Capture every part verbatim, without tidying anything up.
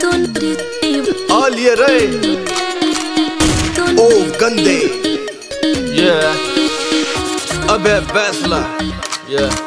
All year rain. Oh gande. Yeah. Abhay Baisla. Yeah.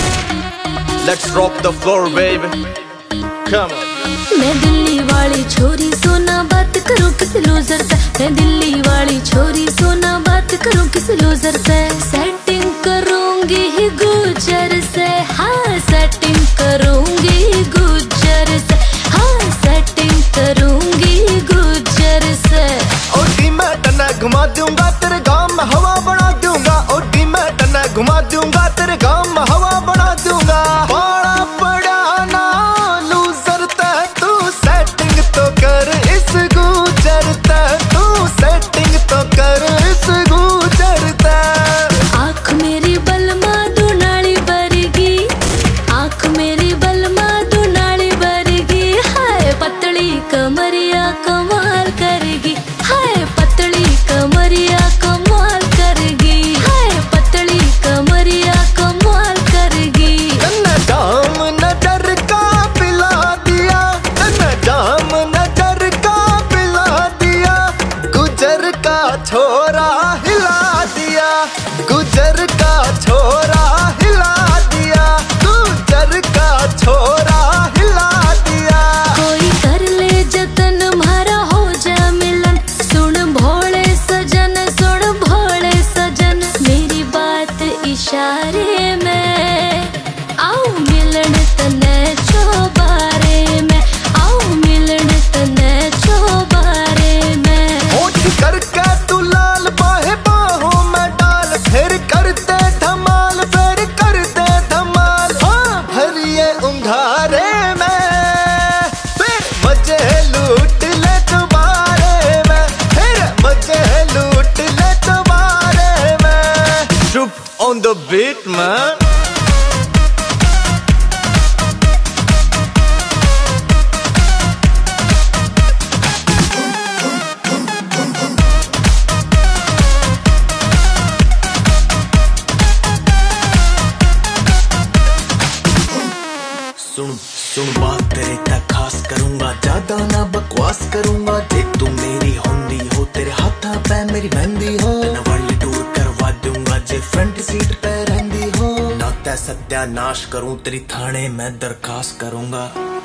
Let's rock the floor, baby. Come on. मैं दिल्ली वाली छोरी सोना बात करूं किस लूजर से। मैं दिल्ली वाली छोरी सोना बात करूं किस लूजर से। सेटिंग करूंगी ही गुजर से। हाँ सेटिंग करूंगी गुजर से। हाँ सेटिंग करूंगी गुजर से। ओटी मैं टना घुमा दूंगा तेरे गांव में हवा बना दूंगा। ओटी मैं टना घुमा दूंगा तेरे गांव में हवा बना दूंगा। बड़ा बड़ा ना लूजर तू सेटिंग तो कर इस गुजर तू सेटिंग तो कर इस गुजर। आँख मेरी बलमा दुनाली बरगी। आँख मेरी बलमा दुनाली बरगी। हाय पतली कमरिया कमाल करेगी। हाय पतली कमरिया कमाल करेगी। हाय पतली कमरिया कमाल करेगी। तन्ने जाम नजर का पिला दिया। तन्ने जाम नजर का पिला दिया। गुजर का छोरा हिला दिया। गुजर का छोरा हिला दिया। गुजर का छोरा हिला दिया। कोई कर ले जतन मारा हो जा मिलन। सुन भोले सजन सुन भोले सजन मेरी बात इशारे में। आओ मिलन तने चौबारे में। आओ मिलन तने चौबारे में। होठ करके तू लाल बाहे बाहों में डाल। फिर कर दे धमाल फिर कर दे धमाल। हाँ भरिए उंघारे में फिर मजे लूट ले तुम्हारे में। फिर मजे लूट ले तुम्हारे में। Shoot on the beat man. सुन सुन बात तेरे तक खास करूंगा। ज्यादा ना बकवास करूंगा। जे तू मेरी होंदी हो तेरे हाथा पे मेरी मेहंदी हो। वर्ल्ड टूर करवा दूंगा जे फ्रंट सीट पे रहंदी हो। ना ते सत्यानाश करूं तेरी थाने में दरखास्त करूंगा।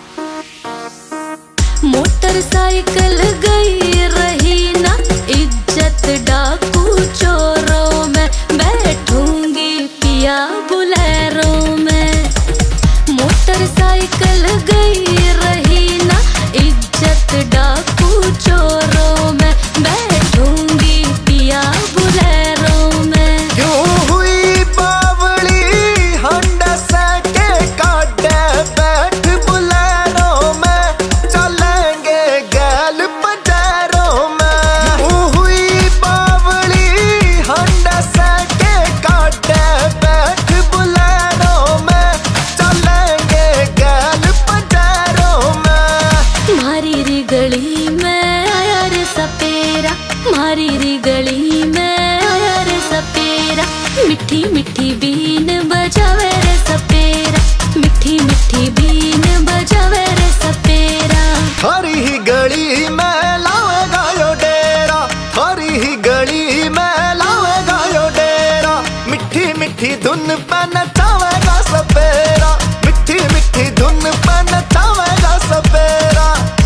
मोटरसाइकिल गई रही ना इज्जत डाकू चोरों में। बैठूंगी पिया बुलेरो में। मोटरसाइकिल गई रही ना इज्जत डाकू चोरों में। बैठूंगी पिया बुलेरो में। क्यों हुई बावली हंडा सके काटे बैठ बुलेरो में। चलेंगे गैल पजारों में। क्यों हुई बावली हंडा सके काटे बैठ बुलेरो में। चलेंगे गैल पजारों में। मारी री गली में आया रे सपेरा। मारी री गली में आया रे सपेरा। मिठी मिठी बीन बजावे रे सपेरा। मिठी मिठी बीन बजावे रे सपेरा। थारी ही गली में लावेगा यो डेरा। थारी ही गली में लावेगा यो डेरा। मिठी मिठी धुन पे नचावेगा सपेरा। मिठी मिठी धुन पे नचावेगा सपेरा।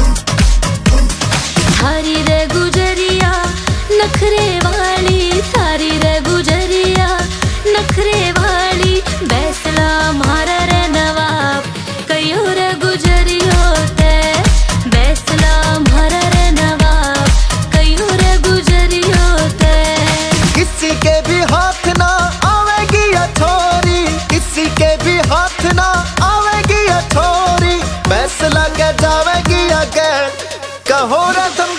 थारी रे गुजरिया नखरे वाली। थारी रे गुजरिया नखरे वाली। बैसला मारा रे नवाब कयो रे गुजरियो ते। बैसला मारा रे नवाब कयो रे गुजरियो ते। किसी के भी हाथ ना आवेगी या छोरी। किसी के भी हाथ ना आवेगी या छोरी। फैसला के जावेगी या गैर कहो रे तुम